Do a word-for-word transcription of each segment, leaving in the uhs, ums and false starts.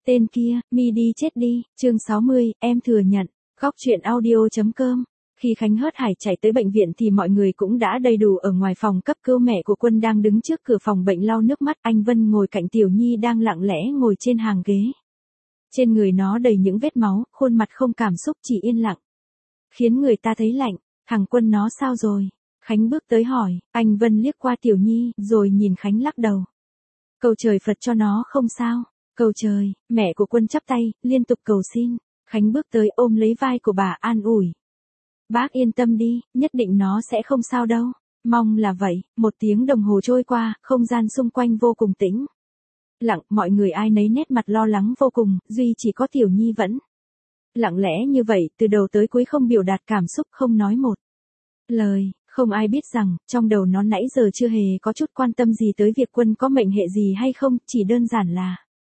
Tên kia, mi đi chết đi, chương sáu mươi, em thừa nhận, góc truyện audio.com. Khi Khánh hớt hải chạy tới bệnh viện thì mọi người cũng đã đầy đủ ở ngoài phòng cấp cứu. Mẹ của Quân đang đứng trước cửa phòng bệnh lau nước mắt, anh Vân ngồi cạnh Tiểu Nhi đang lặng lẽ ngồi trên hàng ghế. Trên người nó đầy những vết máu, khuôn mặt không cảm xúc chỉ yên lặng. Khiến người ta thấy lạnh, thằng Quân nó sao rồi? Khánh bước tới hỏi, anh Vân liếc qua Tiểu Nhi, rồi nhìn Khánh lắc đầu. Cầu trời Phật cho nó không sao. Cầu trời, mẹ của Quân chắp tay, liên tục cầu xin. Khánh bước tới ôm lấy vai của bà an ủi. Bác yên tâm đi, nhất định nó sẽ không sao đâu. Mong là vậy. Một tiếng đồng hồ trôi qua, không gian xung quanh vô cùng tĩnh lặng, mọi người ai nấy nét mặt lo lắng vô cùng, duy chỉ có Tiểu Nhi vẫn lặng lẽ như vậy, từ đầu tới cuối không biểu đạt cảm xúc, không nói một lời. Không ai biết rằng, trong đầu nó nãy giờ chưa hề có chút quan tâm gì tới việc Quân có mệnh hệ gì hay không, chỉ đơn giản là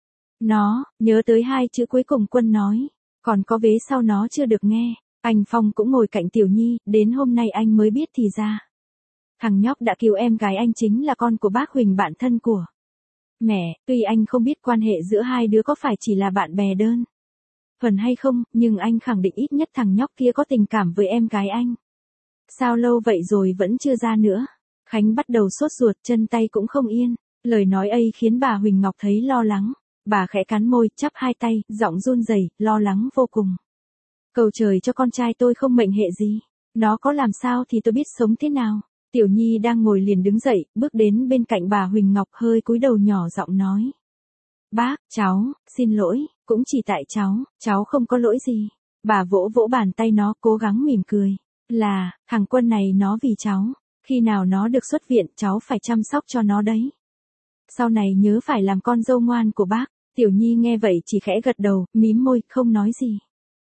nó nhớ tới hai chữ cuối cùng Quân nói, còn có vế sau nó chưa được nghe. Anh Phong cũng ngồi cạnh Tiểu Nhi, đến hôm nay anh mới biết thì ra thằng nhóc đã cứu em gái anh chính là con của bác Huỳnh, bạn thân của mẹ. Tuy anh không biết quan hệ giữa hai đứa có phải chỉ là bạn bè đơn thuần hay không, nhưng anh khẳng định ít nhất thằng nhóc kia có tình cảm với em gái anh. Sao lâu vậy rồi vẫn chưa ra nữa? Khánh bắt đầu sốt ruột, chân tay cũng không yên. Lời nói ấy khiến bà Huỳnh Ngọc thấy lo lắng. Bà khẽ cắn môi, chắp hai tay, giọng run rẩy, lo lắng vô cùng. Cầu trời cho con trai tôi không mệnh hệ gì. Nó có làm sao thì tôi biết sống thế nào. Tiểu Nhi đang ngồi liền đứng dậy, bước đến bên cạnh bà Huỳnh Ngọc, hơi cúi đầu nhỏ giọng nói. Bác, cháu, xin lỗi, cũng chỉ tại cháu, cháu không có lỗi gì. Bà vỗ vỗ bàn tay nó, cố gắng mỉm cười. Là, thằng Quân này nó vì cháu. Khi nào nó được xuất viện, cháu phải chăm sóc cho nó đấy. Sau này nhớ phải làm con dâu ngoan của bác. Tiểu Nhi nghe vậy chỉ khẽ gật đầu, mím môi, không nói gì.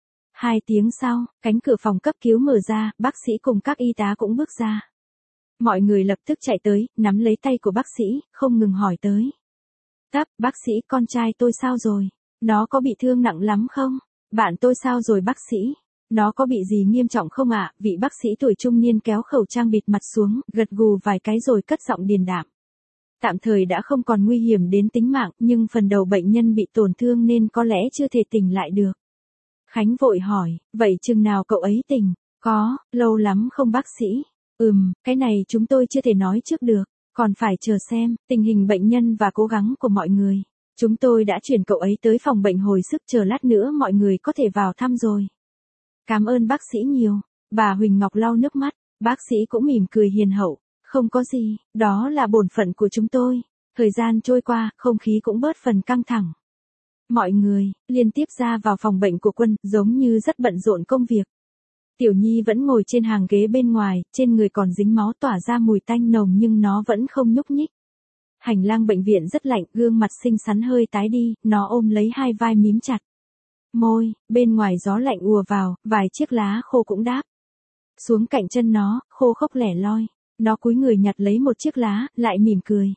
Hai tiếng sau, cánh cửa phòng cấp cứu mở ra, bác sĩ cùng các y tá cũng bước ra. Mọi người lập tức chạy tới, nắm lấy tay của bác sĩ, không ngừng hỏi tới. Tắp, bác sĩ, con trai tôi sao rồi? Nó có bị thương nặng lắm không? Bạn tôi sao rồi bác sĩ? Nó có bị gì nghiêm trọng không ạ? À? Vị bác sĩ tuổi trung niên kéo khẩu trang bịt mặt xuống, gật gù vài cái rồi cất giọng điềm đạm. Tạm thời đã không còn nguy hiểm đến tính mạng, nhưng phần đầu bệnh nhân bị tổn thương nên có lẽ chưa thể tỉnh lại được. Khánh vội hỏi, vậy chừng nào cậu ấy tỉnh? Có, lâu lắm không bác sĩ? Ừm, cái này chúng tôi chưa thể nói trước được, còn phải chờ xem tình hình bệnh nhân và cố gắng của mọi người. Chúng tôi đã chuyển cậu ấy tới phòng bệnh hồi sức, chờ lát nữa mọi người có thể vào thăm rồi. Cảm ơn bác sĩ nhiều. Bà Huỳnh Ngọc lau nước mắt, bác sĩ cũng mỉm cười hiền hậu. Không có gì, đó là bổn phận của chúng tôi. Thời gian trôi qua, không khí cũng bớt phần căng thẳng. Mọi người liên tiếp ra vào phòng bệnh của Quân, giống như rất bận rộn công việc. Tiểu Nhi vẫn ngồi trên hàng ghế bên ngoài, trên người còn dính máu tỏa ra mùi tanh nồng nhưng nó vẫn không nhúc nhích. Hành lang bệnh viện rất lạnh, gương mặt xinh xắn hơi tái đi, nó ôm lấy hai vai mím chặt môi, bên ngoài gió lạnh ùa vào, vài chiếc lá khô cũng đáp xuống cạnh chân nó, khô khốc lẻ loi. Nó cúi người nhặt lấy một chiếc lá, lại mỉm cười.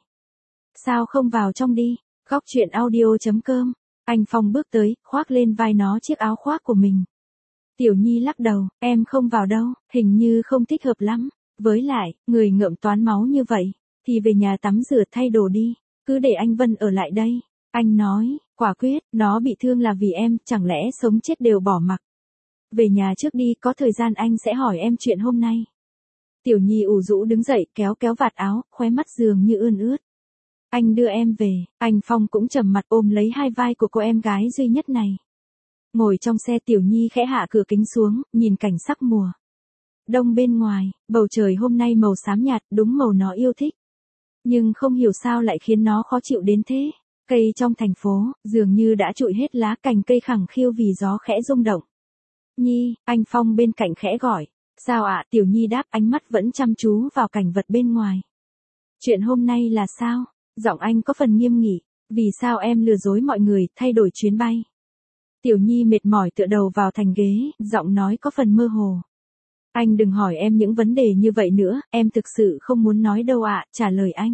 Sao không vào trong đi? Góc truyện audio.com. Anh Phong bước tới, khoác lên vai nó chiếc áo khoác của mình. Tiểu Nhi lắc đầu, em không vào đâu, hình như không thích hợp lắm. Với lại, người ngợm toán máu như vậy, thì về nhà tắm rửa thay đồ đi, cứ để anh Vân ở lại đây. Anh nói, quả quyết, nó bị thương là vì em, chẳng lẽ sống chết đều bỏ mặc. Về nhà trước đi, có thời gian anh sẽ hỏi em chuyện hôm nay. Tiểu Nhi ủ rũ đứng dậy, kéo kéo vạt áo, khóe mắt dường như ươn ướt. Anh đưa em về. Anh Phong cũng trầm mặt ôm lấy hai vai của cô em gái duy nhất này. Ngồi trong xe, Tiểu Nhi khẽ hạ cửa kính xuống, nhìn cảnh sắc mùa đông bên ngoài. Bầu trời hôm nay màu xám nhạt, đúng màu nó yêu thích. Nhưng không hiểu sao lại khiến nó khó chịu đến thế. Cây trong thành phố, dường như đã trụi hết lá, cành cây khẳng khiu vì gió khẽ rung động. Nhi, anh Phong bên cạnh khẽ gọi. Sao ạ? À? Tiểu Nhi đáp, ánh mắt vẫn chăm chú vào cảnh vật bên ngoài. Chuyện hôm nay là sao? Giọng anh có phần nghiêm nghị. Vì sao em lừa dối mọi người, thay đổi chuyến bay? Tiểu Nhi mệt mỏi tựa đầu vào thành ghế, giọng nói có phần mơ hồ. Anh đừng hỏi em những vấn đề như vậy nữa, em thực sự không muốn nói đâu ạ, à, trả lời anh.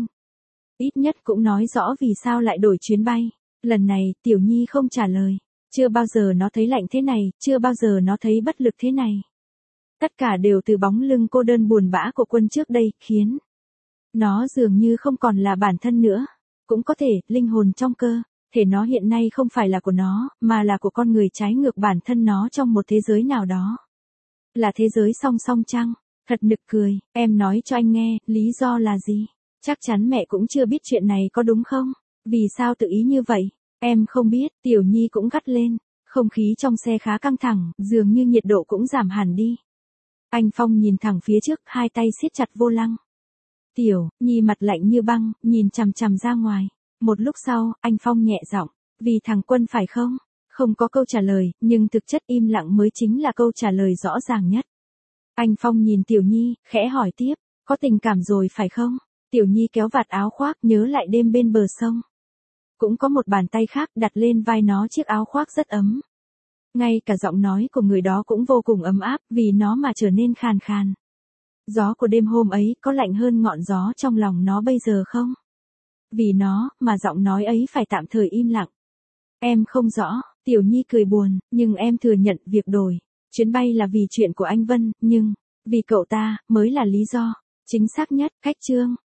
Ít nhất cũng nói rõ vì sao lại đổi chuyến bay. Lần này, Tiểu Nhi không trả lời. Chưa bao giờ nó thấy lạnh thế này, chưa bao giờ nó thấy bất lực thế này. Tất cả đều từ bóng lưng cô đơn buồn bã của Quân trước đây, khiến nó dường như không còn là bản thân nữa. Cũng có thể, linh hồn trong cơ Thể nó hiện nay không phải là của nó, mà là của con người trái ngược bản thân nó trong một thế giới nào đó. Là thế giới song song chăng? Thật nực cười, em nói cho anh nghe, lý do là gì? Chắc chắn mẹ cũng chưa biết chuyện này có đúng không? Vì sao tự ý như vậy? Em không biết, Tiểu Nhi cũng gắt lên. Không khí trong xe khá căng thẳng, dường như nhiệt độ cũng giảm hẳn đi. Anh Phong nhìn thẳng phía trước, hai tay siết chặt vô lăng. Tiểu Nhi mặt lạnh như băng, nhìn chằm chằm ra ngoài. Một lúc sau, anh Phong nhẹ giọng, vì thằng Quân phải không? Không có câu trả lời, nhưng thực chất im lặng mới chính là câu trả lời rõ ràng nhất. Anh Phong nhìn Tiểu Nhi, khẽ hỏi tiếp, có tình cảm rồi phải không? Tiểu Nhi kéo vạt áo khoác, nhớ lại đêm bên bờ sông. Cũng có một bàn tay khác đặt lên vai nó chiếc áo khoác rất ấm. Ngay cả giọng nói của người đó cũng vô cùng ấm áp, vì nó mà trở nên khàn khàn. Gió của đêm hôm ấy có lạnh hơn ngọn gió trong lòng nó bây giờ không? Vì nó, mà giọng nói ấy phải tạm thời im lặng. Em không rõ, Tiểu Nhi cười buồn, nhưng em thừa nhận việc đổi. Chuyến bay là vì chuyện của anh Vân, nhưng, vì cậu ta, mới là lý do. Chính xác nhất, cách chương.